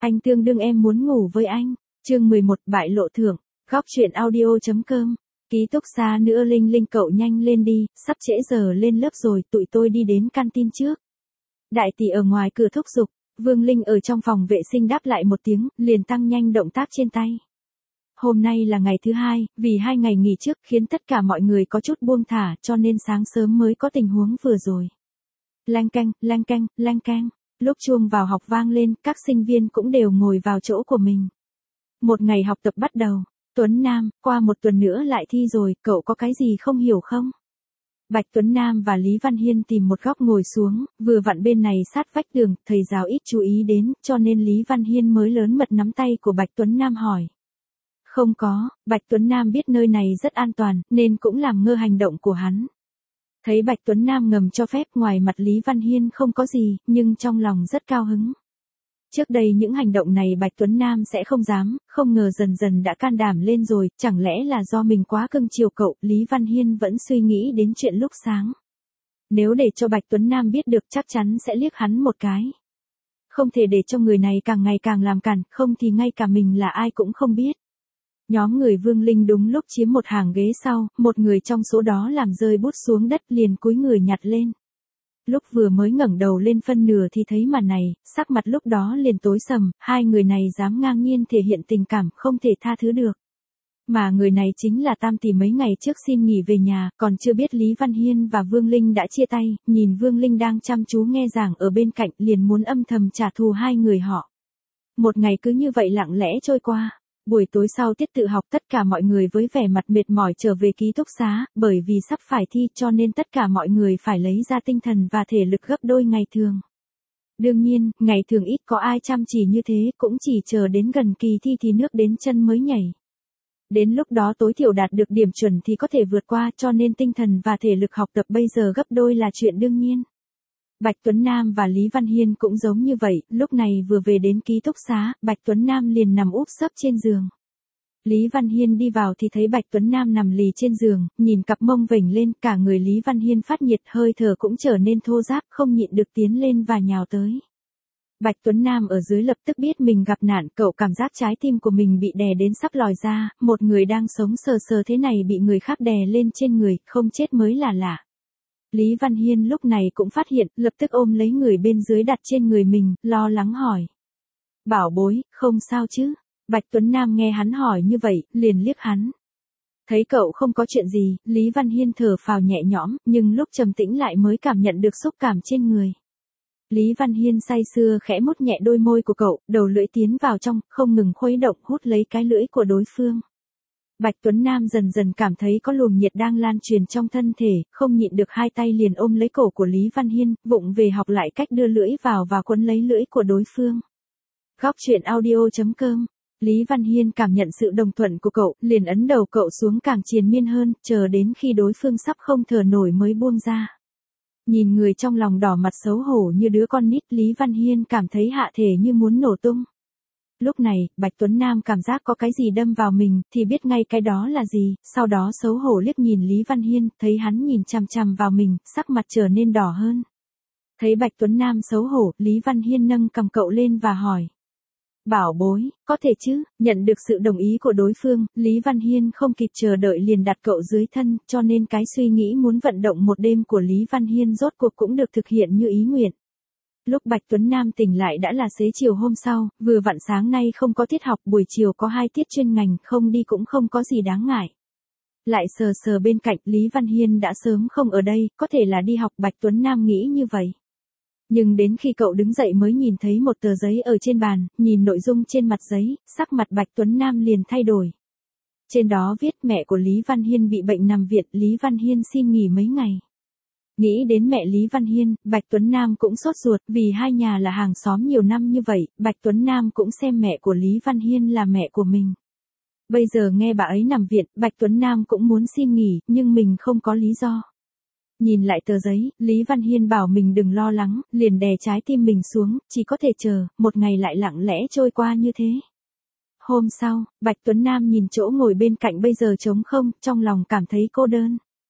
Anh tương đương em muốn ngủ với anh. Chương 11 bại lộ thưởng. Góc truyện audio.com. Ký túc xá nữa Linh Linh cậu nhanh lên đi, sắp trễ giờ lên lớp rồi, tụi tôi đi đến canteen trước. Đại tỷ ở ngoài cửa thúc giục, Vương Linh ở trong phòng vệ sinh đáp lại một tiếng, liền tăng nhanh động tác trên tay. Hôm nay là ngày thứ hai, vì 2 ngày nghỉ trước khiến tất cả mọi người có chút buông thả cho nên sáng sớm mới có tình huống vừa rồi. Leng keng, leng keng, leng keng. Lúc chuông vào học vang lên, các sinh viên cũng đều ngồi vào chỗ của mình. Một ngày học tập bắt đầu. Tuấn Nam, qua 1 tuần nữa lại thi rồi, cậu có cái gì không hiểu không? Bạch Tuấn Nam và Lý Văn Hiên tìm một góc ngồi xuống, vừa vặn bên này sát vách tường, thầy giáo ít chú ý đến, cho nên Lý Văn Hiên mới lớn mật nắm tay của Bạch Tuấn Nam hỏi. Không có, Bạch Tuấn Nam biết nơi này rất an toàn, nên cũng làm ngơ hành động của hắn. Thấy Bạch Tuấn Nam ngầm cho phép, ngoài mặt Lý Văn Hiên không có gì, nhưng trong lòng rất cao hứng. Trước đây những hành động này Bạch Tuấn Nam sẽ không dám, không ngờ dần dần đã can đảm lên rồi, chẳng lẽ là do mình quá cưng chiều cậu, Lý Văn Hiên vẫn suy nghĩ đến chuyện lúc sáng. Nếu để cho Bạch Tuấn Nam biết được chắc chắn sẽ liếc hắn một cái. Không thể để cho người này càng ngày càng làm cản, không thì ngay cả mình là ai cũng không biết. Nhóm người Vương Linh đúng lúc chiếm một hàng ghế sau, một người trong số đó làm rơi bút xuống đất liền cúi người nhặt lên. Lúc vừa mới ngẩng đầu lên phân nửa thì thấy màn này, sắc mặt lúc đó liền tối sầm, hai người này dám ngang nhiên thể hiện tình cảm không thể tha thứ được. Mà người này chính là Tam tỷ mấy ngày trước xin nghỉ về nhà, còn chưa biết Lý Văn Hiên và Vương Linh đã chia tay, nhìn Vương Linh đang chăm chú nghe giảng ở bên cạnh liền muốn âm thầm trả thù hai người họ. Một ngày cứ như vậy lặng lẽ trôi qua. Buổi tối sau tiết tự học tất cả mọi người với vẻ mặt mệt mỏi trở về ký túc xá, bởi vì sắp phải thi cho nên tất cả mọi người phải lấy ra tinh thần và thể lực gấp đôi ngày thường. Đương nhiên, ngày thường ít có ai chăm chỉ như thế, cũng chỉ chờ đến gần kỳ thi thì nước đến chân mới nhảy. Đến lúc đó tối thiểu đạt được điểm chuẩn thì có thể vượt qua, cho nên tinh thần và thể lực học tập bây giờ gấp đôi là chuyện đương nhiên. Bạch Tuấn Nam và Lý Văn Hiên cũng giống như vậy, lúc này vừa về đến ký túc xá, Bạch Tuấn Nam liền nằm úp sấp trên giường. Lý Văn Hiên đi vào thì thấy Bạch Tuấn Nam nằm lì trên giường, nhìn cặp mông vểnh lên, cả người Lý Văn Hiên phát nhiệt, hơi thở cũng trở nên thô ráp, không nhịn được tiến lên và nhào tới. Bạch Tuấn Nam ở dưới lập tức biết mình gặp nạn, cậu cảm giác trái tim của mình bị đè đến sắp lòi ra, một người đang sống sờ sờ thế này bị người khác đè lên trên người, không chết mới là lạ. Lý Văn Hiên lúc này cũng phát hiện, lập tức ôm lấy người bên dưới đặt trên người mình, lo lắng hỏi. Bảo bối, không sao chứ? Bạch Tuấn Nam nghe hắn hỏi như vậy, liền liếc hắn. Thấy cậu không có chuyện gì, Lý Văn Hiên thở phào nhẹ nhõm, nhưng lúc trầm tĩnh lại mới cảm nhận được xúc cảm trên người. Lý Văn Hiên say sưa khẽ mút nhẹ đôi môi của cậu, đầu lưỡi tiến vào trong, không ngừng khuấy động hút lấy cái lưỡi của đối phương. Bạch Tuấn Nam dần dần cảm thấy có luồng nhiệt đang lan truyền trong thân thể, không nhịn được hai tay liền ôm lấy cổ của Lý Văn Hiên, vụng về học lại cách đưa lưỡi vào và quấn lấy lưỡi của đối phương. Góc truyện audio.com. Lý Văn Hiên cảm nhận sự đồng thuận của cậu, liền ấn đầu cậu xuống càng triền miên hơn, chờ đến khi đối phương sắp không thở nổi mới buông ra. Nhìn người trong lòng đỏ mặt xấu hổ như đứa con nít, Lý Văn Hiên cảm thấy hạ thể như muốn nổ tung. Lúc này, Bạch Tuấn Nam cảm giác có cái gì đâm vào mình, thì biết ngay cái đó là gì, sau đó xấu hổ liếc nhìn Lý Văn Hiên, thấy hắn nhìn chằm chằm vào mình, sắc mặt trở nên đỏ hơn. Thấy Bạch Tuấn Nam xấu hổ, Lý Văn Hiên nâng cầm cậu lên và hỏi. Bảo bối, có thể chứ? Nhận được sự đồng ý của đối phương, Lý Văn Hiên không kịp chờ đợi liền đặt cậu dưới thân, cho nên cái suy nghĩ muốn vận động một đêm của Lý Văn Hiên rốt cuộc cũng được thực hiện như ý nguyện. Lúc Bạch Tuấn Nam tỉnh lại đã là xế chiều hôm sau, vừa vặn sáng nay không có tiết học, buổi chiều có 2 tiết chuyên ngành, không đi cũng không có gì đáng ngại. Lại sờ sờ bên cạnh, Lý Văn Hiên đã sớm không ở đây, có thể là đi học, Bạch Tuấn Nam nghĩ như vậy. Nhưng đến khi cậu đứng dậy mới nhìn thấy một tờ giấy ở trên bàn, nhìn nội dung trên mặt giấy, sắc mặt Bạch Tuấn Nam liền thay đổi. Trên đó viết mẹ của Lý Văn Hiên bị bệnh nằm viện, Lý Văn Hiên xin nghỉ mấy ngày. Nghĩ đến mẹ Lý Văn Hiên, Bạch Tuấn Nam cũng sốt ruột, vì hai nhà là hàng xóm nhiều năm như vậy, Bạch Tuấn Nam cũng xem mẹ của Lý Văn Hiên là mẹ của mình. Bây giờ nghe bà ấy nằm viện, Bạch Tuấn Nam cũng muốn xin nghỉ, nhưng mình không có lý do. Nhìn lại tờ giấy, Lý Văn Hiên bảo mình đừng lo lắng, liền đè trái tim mình xuống, chỉ có thể chờ, một ngày lại lặng lẽ trôi qua như thế. Hôm sau, Bạch Tuấn Nam nhìn chỗ ngồi bên cạnh bây giờ trống không, trong lòng cảm thấy cô đơn.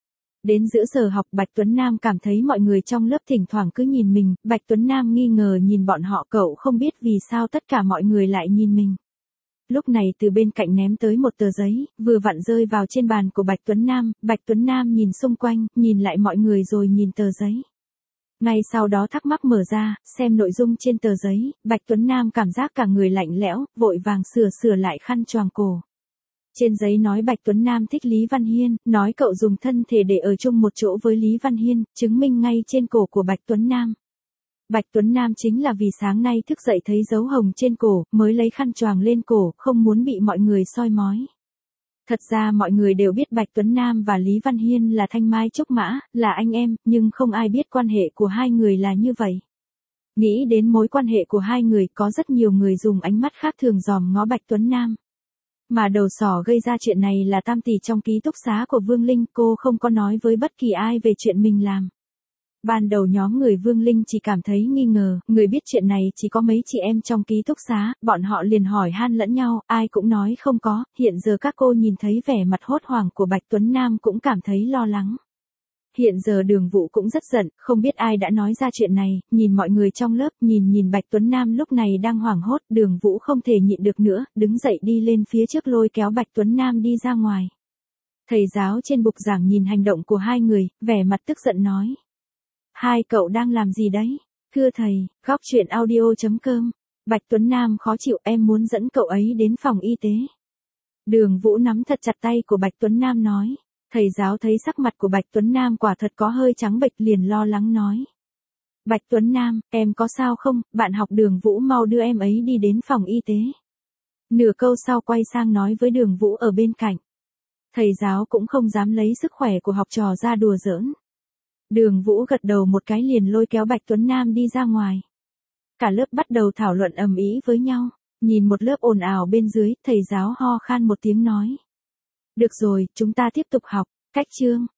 Đến giữa giờ học Bạch Tuấn Nam cảm thấy mọi người trong lớp thỉnh thoảng cứ nhìn mình, Bạch Tuấn Nam nghi ngờ nhìn bọn họ, cậu không biết vì sao tất cả mọi người lại nhìn mình. Lúc này từ bên cạnh ném tới một tờ giấy, vừa vặn rơi vào trên bàn của Bạch Tuấn Nam nhìn xung quanh, nhìn lại mọi người rồi nhìn tờ giấy. Ngay sau đó thắc mắc mở ra, xem nội dung trên tờ giấy, Bạch Tuấn Nam cảm giác cả người lạnh lẽo, vội vàng sửa lại khăn choàng cổ. Trên giấy nói Bạch Tuấn Nam thích Lý Văn Hiên, nói cậu dùng thân thể để ở chung một chỗ với Lý Văn Hiên, chứng minh ngay trên cổ của Bạch Tuấn Nam. Bạch Tuấn Nam chính là vì sáng nay thức dậy thấy dấu hồng trên cổ, mới lấy khăn choàng lên cổ, không muốn bị mọi người soi mói. Thật ra mọi người đều biết Bạch Tuấn Nam và Lý Văn Hiên là thanh mai trúc mã, là anh em, nhưng không ai biết quan hệ của hai người là như vậy. Nghĩ đến mối quan hệ của hai người, có rất nhiều người dùng ánh mắt khác thường dòm ngó Bạch Tuấn Nam. Mà đầu sỏ gây ra chuyện này là Tam tỷ trong ký túc xá của Vương Linh, cô không có nói với bất kỳ ai về chuyện mình làm. Ban đầu nhóm người Vương Linh chỉ cảm thấy nghi ngờ, người biết chuyện này chỉ có mấy chị em trong ký túc xá, bọn họ liền hỏi han lẫn nhau, ai cũng nói không có, hiện giờ các cô nhìn thấy vẻ mặt hốt hoảng của Bạch Tuấn Nam cũng cảm thấy lo lắng. Hiện giờ Đường Vũ cũng rất giận, không biết ai đã nói ra chuyện này, nhìn mọi người trong lớp, nhìn Bạch Tuấn Nam lúc này đang hoảng hốt, Đường Vũ không thể nhịn được nữa, đứng dậy đi lên phía trước lôi kéo Bạch Tuấn Nam đi ra ngoài. Thầy giáo trên bục giảng nhìn hành động của hai người, vẻ mặt tức giận nói. Hai cậu đang làm gì đấy? Thưa thầy, góc chuyện audio.com. Bạch Tuấn Nam khó chịu, em muốn dẫn cậu ấy đến phòng y tế. Đường Vũ nắm thật chặt tay của Bạch Tuấn Nam nói. Thầy giáo thấy sắc mặt của Bạch Tuấn Nam quả thật có hơi trắng bệch liền lo lắng nói. Bạch Tuấn Nam, em có sao không? Bạn học Đường Vũ mau đưa em ấy đi đến phòng y tế. Nửa câu sau quay sang nói với Đường Vũ ở bên cạnh. Thầy giáo cũng không dám lấy sức khỏe của học trò ra đùa giỡn. Đường Vũ gật đầu một cái liền lôi kéo Bạch Tuấn Nam đi ra ngoài. Cả lớp bắt đầu thảo luận ầm ĩ với nhau, nhìn một lớp ồn ào bên dưới, thầy giáo ho khan một tiếng nói. Được rồi, chúng ta tiếp tục học, cách chương.